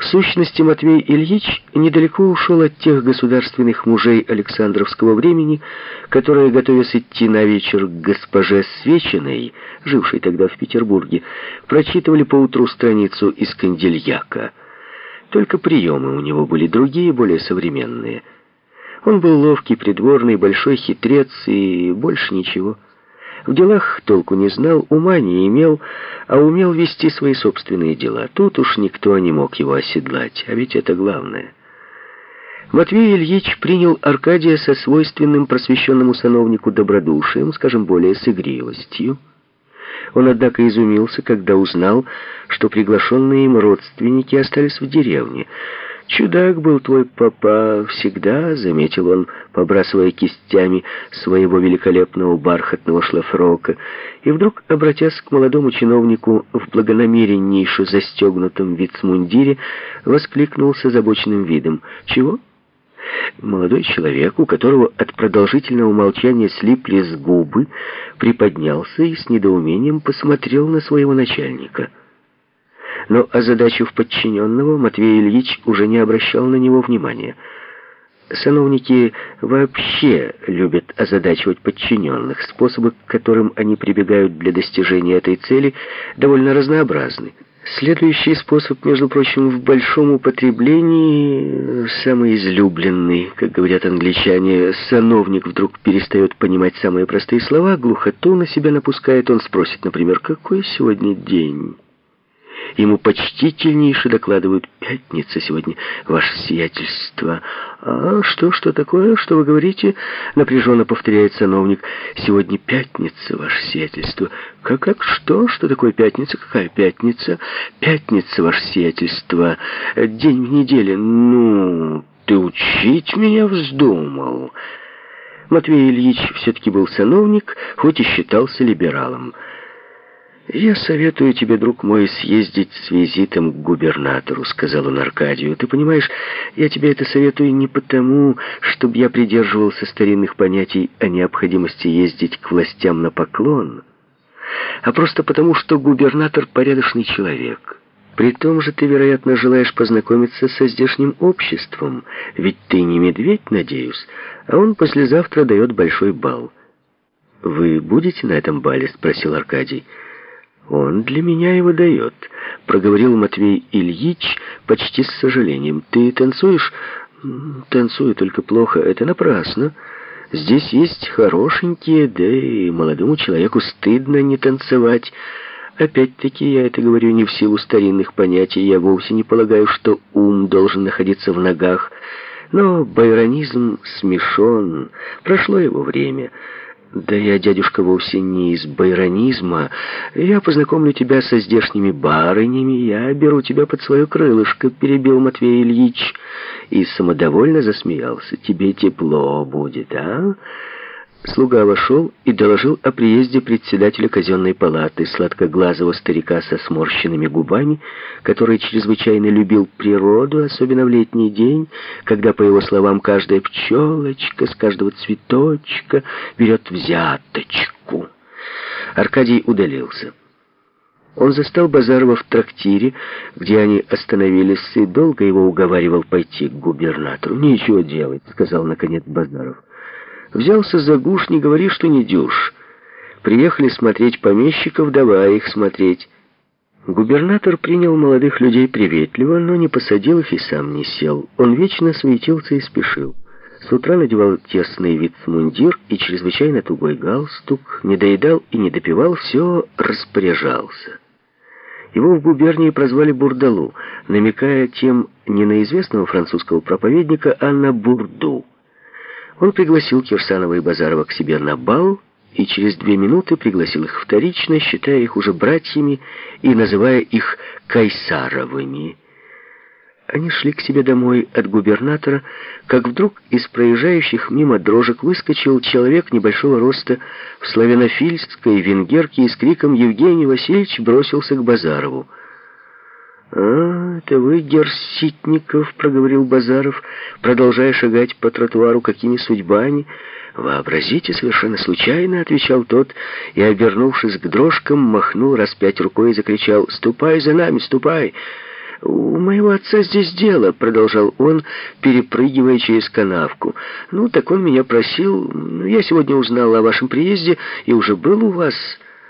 В сущности, Матвей Ильич недалеко ушел от тех государственных мужей Александровского времени, которые, готовясь идти на вечер к госпоже Свечиной, жившей тогда в Петербурге, прочитывали поутру страницу из Кандильяка. Только приемы у него были другие, более современные. Он был ловкий, придворный, большой хитрец и больше ничего. В делах толку не знал, ума не имел, а умел вести свои собственные дела. Тут уж никто не мог его оседлать, а ведь это главное. Матвей Ильич принял Аркадия со свойственным просвещенному сановнику добродушием, скажем, более с игривостью. Он, однако, изумился, когда узнал, что приглашенные им родственники остались в деревне. «Чудак был твой папа всегда», — заметил он, побрасывая кистями своего великолепного бархатного шлафрока, и вдруг, обратясь к молодому чиновнику в благонамереннейше застегнутом вицмундире, воскликнул с озабоченным видом: «Чего?» Молодой человек, у которого от продолжительного молчания слиплись губы, приподнялся и с недоумением посмотрел на своего начальника. Но озадачив подчиненного, Матвей Ильич уже не обращал на него внимания. Сановники вообще любят озадачивать подчиненных. Способы, к которым они прибегают для достижения этой цели, довольно разнообразны. Следующий способ, между прочим, в большом употреблении, самый излюбленный, как говорят англичане. Сановник вдруг перестает понимать самые простые слова, глухоту на себя напускает. Он спросит, например, «Какой сегодня день?» Ему почтительнейше докладывают: «Пятница сегодня, ваше сиятельство». «А что такое? Что вы говорите?» Напряженно повторяет сановник. «Сегодня пятница, ваше сиятельство». «Как? Что? Что такое пятница? Какая пятница?» «Пятница, ваше сиятельство. День в неделе». «Ну, ты учить меня вздумал». Матвей Ильич все-таки был сановник, хоть и считался либералом. «Я советую тебе, друг мой, съездить с визитом к губернатору», — сказал он Аркадию. «Ты понимаешь, я тебе это советую не потому, чтобы я придерживался старинных понятий о необходимости ездить к властям на поклон, а просто потому, что губернатор порядочный человек. При том же ты, вероятно, желаешь познакомиться со здешним обществом, ведь ты не медведь, надеюсь, а он послезавтра дает большой бал». «Вы будете на этом бале?» — спросил Аркадий. «Он для меня его дает», — проговорил Матвей Ильич почти с сожалением. «Ты танцуешь?» «Танцую, только плохо. Это напрасно. Здесь есть хорошенькие, да и молодому человеку стыдно не танцевать. Опять-таки, я это говорю не в силу старинных понятий. Я вовсе не полагаю, что ум должен находиться в ногах. Но байронизм смешон. Прошло его время». «Да я, дядюшка, вовсе не из байронизма. Я познакомлю тебя со здешними барынями, я беру тебя под свое крылышко», — перебил Матвей Ильич и самодовольно засмеялся. «Тебе тепло будет, а?» Слуга вошел и доложил о приезде председателя казенной палаты, сладкоглазого старика со сморщенными губами, который чрезвычайно любил природу, особенно в летний день, когда, по его словам, каждая пчелочка с каждого цветочка берет взяточку. Аркадий удалился. Он застал Базарова в трактире, где они остановились, и долго его уговаривал пойти к губернатору. «Нечего делать», — сказал наконец Базаров. «Взялся за гуш, не говори, что не дюж. Приехали смотреть помещиков, давай их смотреть». Губернатор принял молодых людей приветливо, но не посадил их и сам не сел. Он вечно суетился и спешил. С утра надевал тесный вицмундир и чрезвычайно тугой галстук, не доедал и не допивал, все распоряжался. Его в губернии прозвали Бурдалу, намекая тем не на известного французского проповедника, а на бурду. Он пригласил Кирсанова и Базарова к себе на бал и через 2 минуты пригласил их вторично, считая их уже братьями и называя их Кайсаровыми. Они шли к себе домой от губернатора, как вдруг из проезжающих мимо дрожек выскочил человек небольшого роста в славянофильской венгерке и с криком «Евгений Васильевич!» бросился к Базарову. «А, это вы, герр Ситников», — проговорил Базаров, продолжая шагать по тротуару. «Какими судьбами?» «Вообразите, совершенно случайно», — отвечал тот, и, обернувшись к дрожкам, махнул раз 5 рукой и закричал: «Ступай за нами, ступай! «У моего отца здесь дело», — продолжал он, перепрыгивая через канавку. «Ну, так он меня просил. Я сегодня узнал о вашем приезде и уже был у вас.